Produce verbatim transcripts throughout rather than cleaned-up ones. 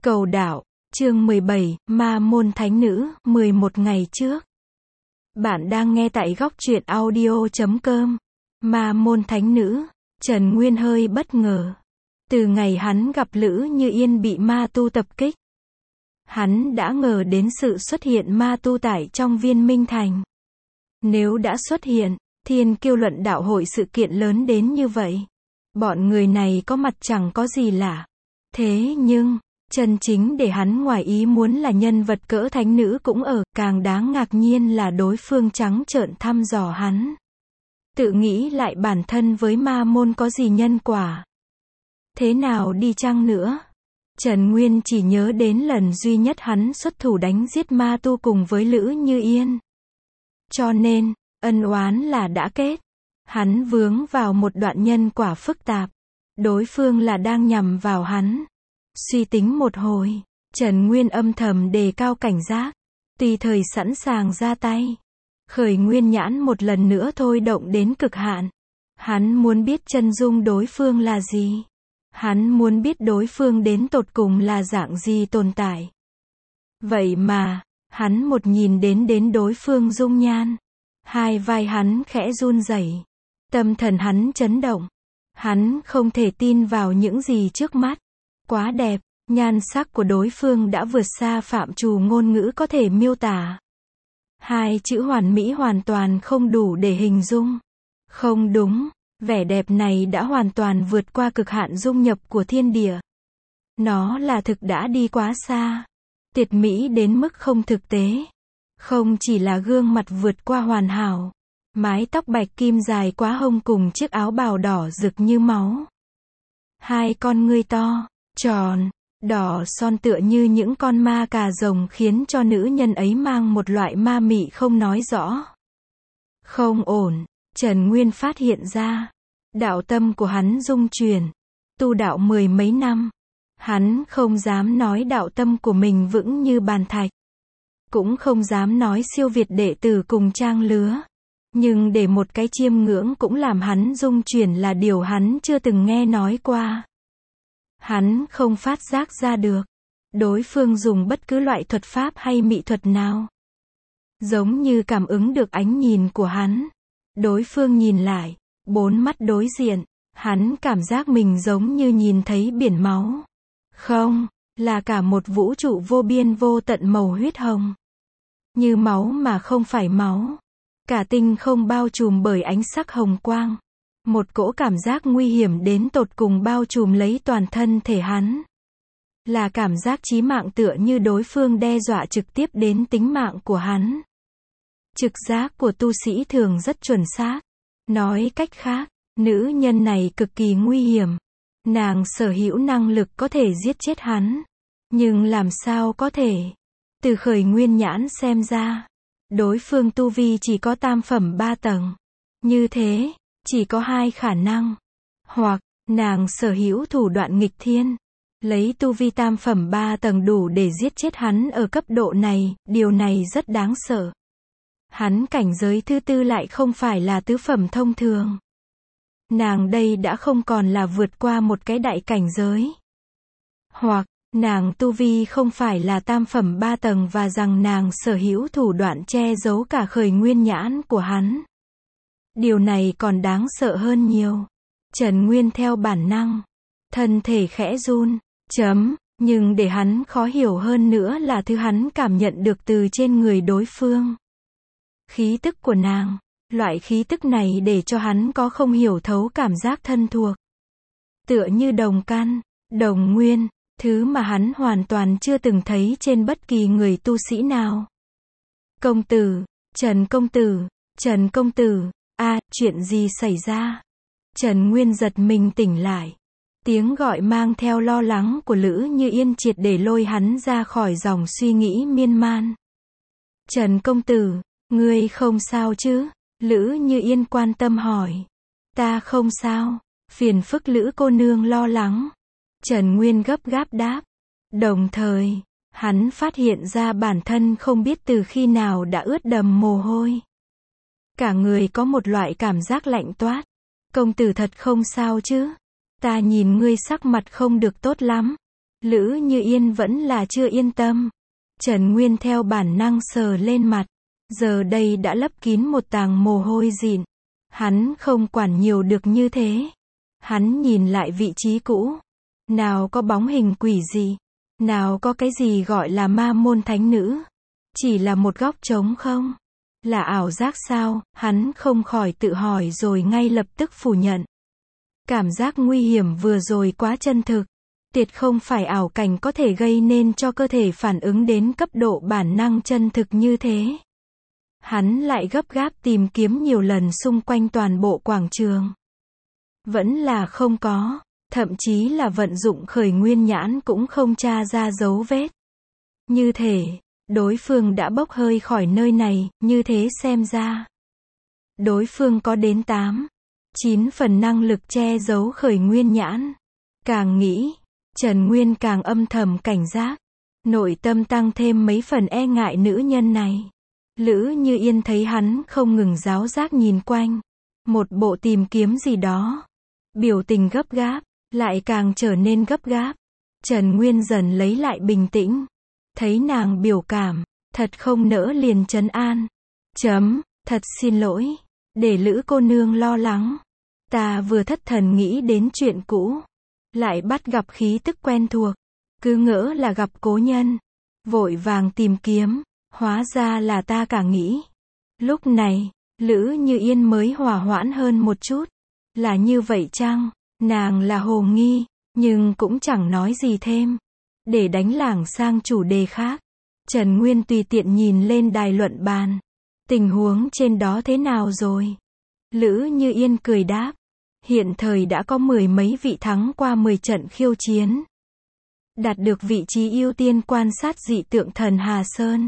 Cầu đạo, chương mười bảy, Ma môn thánh nữ, mười một ngày trước. Bạn đang nghe tại góc truyện audio chấm com. Ma môn thánh nữ, Trần Nguyên hơi bất ngờ. Từ ngày hắn gặp Lữ Như Yên bị ma tu tập kích, hắn đã ngờ đến sự xuất hiện ma tu tại trong Viên Minh Thành. Nếu đã xuất hiện, Thiên Kiêu luận đạo hội sự kiện lớn đến như vậy, bọn người này có mặt chẳng có gì lạ. Thế nhưng, chân chính để hắn ngoài ý muốn là nhân vật cỡ thánh nữ cũng ở, càng đáng ngạc nhiên là đối phương trắng trợn thăm dò hắn. Tự nghĩ lại bản thân với ma môn có gì nhân quả. Thế nào đi chăng nữa? Trần Nguyên chỉ nhớ đến lần duy nhất hắn xuất thủ đánh giết ma tu cùng với Lữ Như Yên. Cho nên, ân oán là đã kết. Hắn vướng vào một đoạn nhân quả phức tạp. Đối phương là đang nhằm vào hắn. Suy tính một hồi, Trần Nguyên âm thầm đề cao cảnh giác, tùy thời sẵn sàng ra tay. Khởi nguyên nhãn một lần nữa thôi động đến cực hạn. Hắn muốn biết chân dung đối phương là gì. Hắn muốn biết đối phương đến tột cùng là dạng gì tồn tại. Vậy mà, hắn một nhìn đến đến đối phương dung nhan. Hai vai hắn khẽ run rẩy, tâm thần hắn chấn động. Hắn không thể tin vào những gì trước mắt. Quá đẹp, nhan sắc của đối phương đã vượt xa phạm trù ngôn ngữ có thể miêu tả. Hai chữ hoàn mỹ hoàn toàn không đủ để hình dung. Không đúng, vẻ đẹp này đã hoàn toàn vượt qua cực hạn dung nhập của thiên địa. Nó là thực đã đi quá xa. Tuyệt mỹ đến mức không thực tế. Không chỉ là gương mặt vượt qua hoàn hảo. Mái tóc bạch kim dài quá hông cùng chiếc áo bào đỏ rực như máu. Hai con ngươi to, tròn, đỏ son tựa như những con ma cà rồng khiến cho nữ nhân ấy mang một loại ma mị không nói rõ. Không ổn, Trần Nguyên phát hiện ra. Đạo tâm của hắn rung chuyển. Tu đạo mười mấy năm. Hắn không dám nói đạo tâm của mình vững như bàn thạch. Cũng không dám nói siêu việt đệ tử cùng trang lứa. Nhưng để một cái chiêm ngưỡng cũng làm hắn rung chuyển là điều hắn chưa từng nghe nói qua. Hắn không phát giác ra được. Đối phương dùng bất cứ loại thuật pháp hay mỹ thuật nào. Giống như cảm ứng được ánh nhìn của hắn. Đối phương nhìn lại, bốn mắt đối diện, hắn cảm giác mình giống như nhìn thấy biển máu. Không, là cả một vũ trụ vô biên vô tận màu huyết hồng. Như máu mà không phải máu. Cả tinh không bao trùm bởi ánh sắc hồng quang. Một cỗ cảm giác nguy hiểm đến tột cùng bao trùm lấy toàn thân thể hắn. Là cảm giác chí mạng tựa như đối phương đe dọa trực tiếp đến tính mạng của hắn. Trực giác của tu sĩ thường rất chuẩn xác. Nói cách khác, nữ nhân này cực kỳ nguy hiểm. Nàng sở hữu năng lực có thể giết chết hắn. Nhưng làm sao có thể? Từ khởi nguyên nhãn xem ra, đối phương tu vi chỉ có tam phẩm ba tầng. Như thế, chỉ có hai khả năng. Hoặc, nàng sở hữu thủ đoạn nghịch thiên. Lấy tu vi tam phẩm ba tầng đủ để giết chết hắn ở cấp độ này, điều này rất đáng sợ. Hắn cảnh giới thứ tư lại không phải là tứ phẩm thông thường. Nàng đây đã không còn là vượt qua một cái đại cảnh giới. Hoặc, nàng tu vi không phải là tam phẩm ba tầng và rằng nàng sở hữu thủ đoạn che giấu cả khởi nguyên nhãn của hắn. Điều này còn đáng sợ hơn nhiều. Trần Nguyên theo bản năng, thân thể khẽ run, chấm, nhưng để hắn khó hiểu hơn nữa là thứ hắn cảm nhận được từ trên người đối phương. Khí tức của nàng, loại khí tức này để cho hắn có không hiểu thấu cảm giác thân thuộc. Tựa như đồng căn, đồng nguyên, thứ mà hắn hoàn toàn chưa từng thấy trên bất kỳ người tu sĩ nào. Công tử, Trần công tử, Trần công tử, a, à, chuyện gì xảy ra? Trần Nguyên giật mình tỉnh lại. Tiếng gọi mang theo lo lắng của Lữ Như Yên triệt để lôi hắn ra khỏi dòng suy nghĩ miên man. Trần công tử, ngươi không sao chứ? Lữ Như Yên quan tâm hỏi. Ta không sao, phiền phức Lữ cô nương lo lắng. Trần Nguyên gấp gáp đáp. Đồng thời, hắn phát hiện ra bản thân không biết từ khi nào đã ướt đầm mồ hôi. Cả người có một loại cảm giác lạnh toát. Công tử thật không sao chứ? Ta nhìn ngươi sắc mặt không được tốt lắm. Lữ Như Yên vẫn là chưa yên tâm. Trần Nguyên theo bản năng sờ lên mặt. Giờ đây đã lấp kín một tàng mồ hôi dịn. Hắn không quản nhiều được như thế. Hắn nhìn lại vị trí cũ. Nào có bóng hình quỷ gì. Nào có cái gì gọi là ma môn thánh nữ. Chỉ là một góc trống không? Là ảo giác sao? Hắn không khỏi tự hỏi rồi ngay lập tức phủ nhận. Cảm giác nguy hiểm vừa rồi quá chân thực. Tuyệt không phải ảo cảnh có thể gây nên cho cơ thể phản ứng đến cấp độ bản năng chân thực như thế. Hắn lại gấp gáp tìm kiếm nhiều lần xung quanh toàn bộ quảng trường. Vẫn là không có, thậm chí là vận dụng khởi nguyên nhãn cũng không tra ra dấu vết. Như thể, đối phương đã bốc hơi khỏi nơi này, như thế xem ra. Đối phương có đến tám, chín phần năng lực che giấu khởi nguyên nhãn. Càng nghĩ, Trần Nguyên càng âm thầm cảnh giác. Nội tâm tăng thêm mấy phần e ngại nữ nhân này. Lữ Như Yên thấy hắn không ngừng giáo giác nhìn quanh. Một bộ tìm kiếm gì đó. Biểu tình gấp gáp, lại càng trở nên gấp gáp. Trần Nguyên dần lấy lại bình tĩnh. Thấy nàng biểu cảm, thật không nỡ liền trấn an. Chấm, thật xin lỗi. Để Lữ cô nương lo lắng. Ta vừa thất thần nghĩ đến chuyện cũ. Lại bắt gặp khí tức quen thuộc. Cứ ngỡ là gặp cố nhân. Vội vàng tìm kiếm. Hóa ra là ta cả nghĩ. Lúc này, Lữ Như Yên mới hòa hoãn hơn một chút. Là như vậy chăng? Nàng là hồ nghi, nhưng cũng chẳng nói gì thêm. Để đánh lảng sang chủ đề khác. Trần Nguyên tùy tiện nhìn lên đài luận bàn. Tình huống trên đó thế nào rồi? Lữ Như Yên cười đáp. Hiện thời đã có mười mấy vị thắng qua mười trận khiêu chiến. Đạt được vị trí ưu tiên quan sát dị tượng thần Hà Sơn.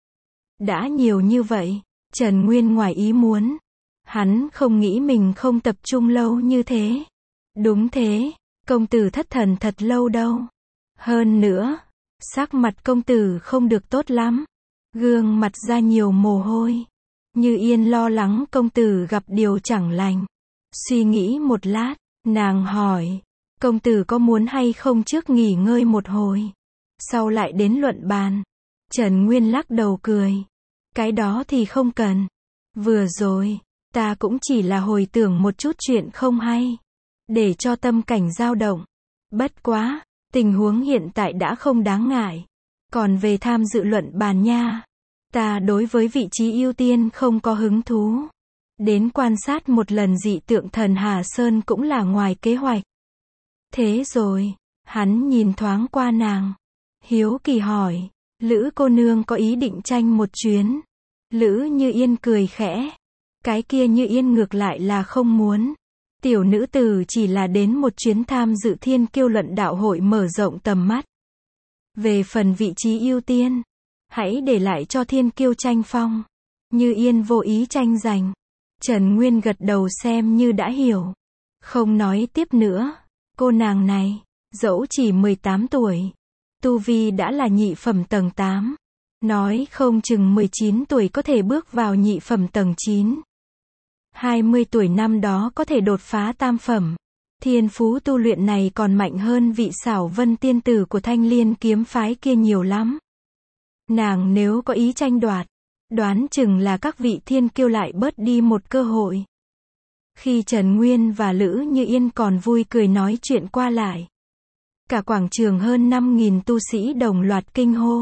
Đã nhiều như vậy, Trần Nguyên ngoài ý muốn. Hắn không nghĩ mình không tập trung lâu như thế. Đúng thế, công tử thất thần thật lâu đâu. Hơn nữa, sắc mặt công tử không được tốt lắm. Gương mặt ra nhiều mồ hôi. Như Yên lo lắng công tử gặp điều chẳng lành. Suy nghĩ một lát, nàng hỏi, công tử có muốn hay không trước nghỉ ngơi một hồi, sau lại đến luận bàn. Trần Nguyên lắc đầu cười, cái đó thì không cần. Vừa rồi, ta cũng chỉ là hồi tưởng một chút chuyện không hay, để cho tâm cảnh dao động. Bất quá, tình huống hiện tại đã không đáng ngại. Còn về tham dự luận bàn nha, ta đối với vị trí ưu tiên không có hứng thú. Đến quan sát một lần dị tượng thần Hà Sơn cũng là ngoài kế hoạch. Thế rồi, hắn nhìn thoáng qua nàng. Hiếu kỳ hỏi, Lữ cô nương có ý định tranh một chuyến? Lữ Như Yên cười khẽ. Cái kia Như Yên ngược lại là không muốn. Tiểu nữ tử chỉ là đến một chuyến tham dự thiên kiêu luận đạo hội mở rộng tầm mắt. Về phần vị trí ưu tiên, hãy để lại cho thiên kiêu tranh phong. Như Yên vô ý tranh giành. Trần Nguyên gật đầu xem như đã hiểu. Không nói tiếp nữa. Cô nàng này, dẫu chỉ mười tám tuổi, tu vi đã là nhị phẩm tầng tám. Nói không chừng mười chín tuổi có thể bước vào nhị phẩm tầng chín. hai mươi tuổi năm đó có thể đột phá tam phẩm. Thiên phú tu luyện này còn mạnh hơn vị Xảo Vân tiên tử của Thanh Liên kiếm phái kia nhiều lắm. Nàng nếu có ý tranh đoạt, đoán chừng là các vị thiên kiêu lại bớt đi một cơ hội. Khi Trần Nguyên và Lữ Như Yên còn vui cười nói chuyện qua lại, cả quảng trường hơn năm nghìn tu sĩ đồng loạt kinh hô.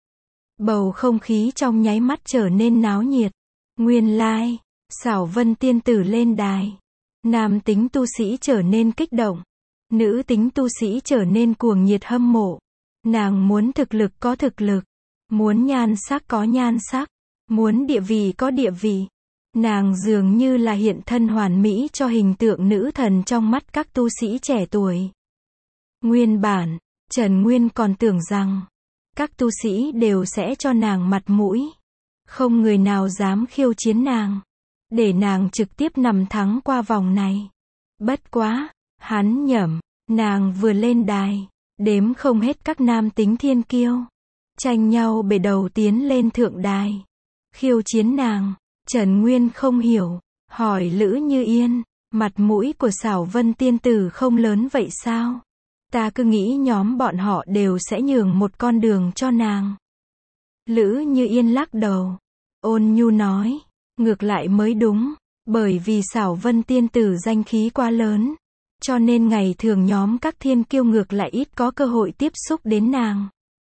Bầu không khí trong nháy mắt trở nên náo nhiệt. Nguyên lai, Xảo Vân tiên tử lên đài. Nam tính tu sĩ trở nên kích động. Nữ tính tu sĩ trở nên cuồng nhiệt hâm mộ. Nàng muốn thực lực có thực lực. Muốn nhan sắc có nhan sắc. Muốn địa vị có địa vị. Nàng dường như là hiện thân hoàn mỹ cho hình tượng nữ thần trong mắt các tu sĩ trẻ tuổi. Nguyên bản, Trần Nguyên còn tưởng rằng, các tu sĩ đều sẽ cho nàng mặt mũi. Không người nào dám khiêu chiến nàng. Để nàng trực tiếp nằm thắng qua vòng này. Bất quá, hắn nhẩm, nàng vừa lên đài, đếm không hết các nam tính thiên kiêu. Tranh nhau bề đầu tiến lên thượng đài. Khiêu chiến nàng. Trần Nguyên không hiểu, hỏi Lữ Như Yên, mặt mũi của Xảo Vân tiên tử không lớn vậy sao? Ta cứ nghĩ nhóm bọn họ đều sẽ nhường một con đường cho nàng. Lữ Như Yên lắc đầu. Ôn nhu nói. Ngược lại mới đúng. Bởi vì Xảo Vân tiên tử danh khí quá lớn. Cho nên ngày thường nhóm các thiên kiêu ngược lại ít có cơ hội tiếp xúc đến nàng.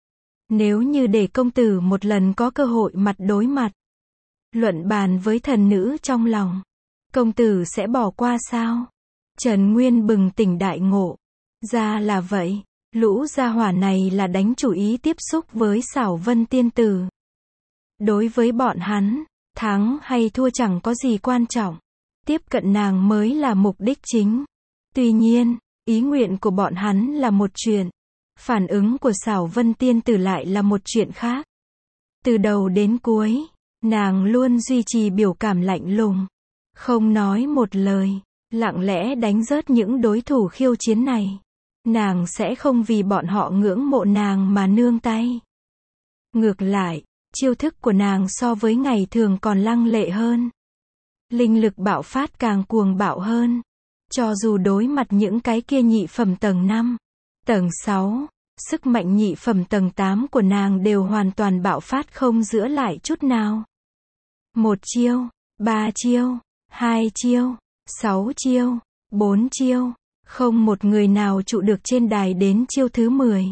Nếu như để công tử một lần có cơ hội mặt đối mặt. Luận bàn với thần nữ trong lòng. Công tử sẽ bỏ qua sao? Trần Nguyên bừng tỉnh đại ngộ. Ra là vậy. Lũ gia hỏa này là đánh chủ ý tiếp xúc với Xảo Vân tiên tử. Đối với bọn hắn, thắng hay thua chẳng có gì quan trọng. Tiếp cận nàng mới là mục đích chính. Tuy nhiên, ý nguyện của bọn hắn là một chuyện. Phản ứng của Xảo Vân tiên tử lại là một chuyện khác. Từ đầu đến cuối, nàng luôn duy trì biểu cảm lạnh lùng. Không nói một lời, lặng lẽ đánh rớt những đối thủ khiêu chiến này. Nàng sẽ không vì bọn họ ngưỡng mộ nàng mà nương tay. Ngược lại, chiêu thức của nàng so với ngày thường còn lăng lệ hơn. Linh lực bạo phát càng cuồng bạo hơn. Cho dù đối mặt những cái kia nhị phẩm tầng năm, tầng sáu, sức mạnh nhị phẩm tầng tám của nàng đều hoàn toàn bạo phát không giữ lại chút nào. Một chiêu, ba chiêu, hai chiêu, sáu chiêu, bốn chiêu, không một người nào trụ được trên đài đến chiêu thứ mười.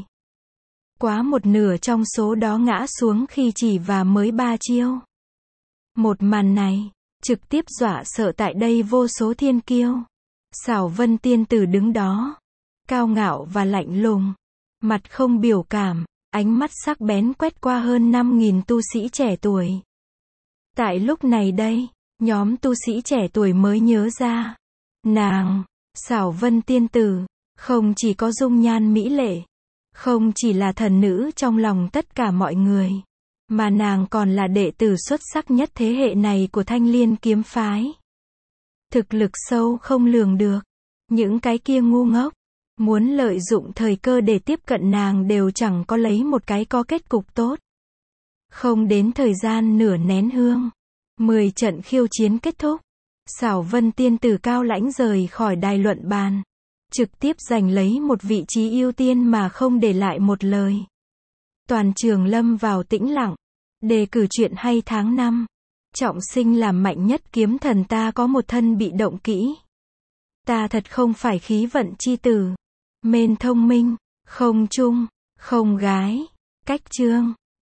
Quá một nửa trong số đó ngã xuống khi chỉ và mới ba chiêu. Một màn này, trực tiếp dọa sợ tại đây vô số thiên kiêu. Xảo Vân tiên tử đứng đó, cao ngạo và lạnh lùng, mặt không biểu cảm, ánh mắt sắc bén quét qua hơn năm nghìn tu sĩ trẻ tuổi. Tại lúc này đây, nhóm tu sĩ trẻ tuổi mới nhớ ra, nàng, Xảo Vân tiên tử, không chỉ có dung nhan mỹ lệ, không chỉ là thần nữ trong lòng tất cả mọi người, mà nàng còn là đệ tử xuất sắc nhất thế hệ này của Thanh Liên kiếm phái. Thực lực sâu không lường được. Những cái kia ngu ngốc, muốn lợi dụng thời cơ để tiếp cận nàng đều chẳng có lấy một cái có kết cục tốt. Không đến thời gian nửa nén hương, mười trận khiêu chiến kết thúc. Xảo Vân tiên tử cao lãnh rời khỏi đài luận bàn, trực tiếp giành lấy một vị trí ưu tiên mà không để lại một lời. Toàn trường lâm vào tĩnh lặng. Đề cử chuyện hay tháng năm. Trọng sinh làm mạnh nhất kiếm thần, ta có một thân bị động kỹ. Ta thật không phải khí vận chi tử. Mên thông minh, không trung, không gái. Cách chương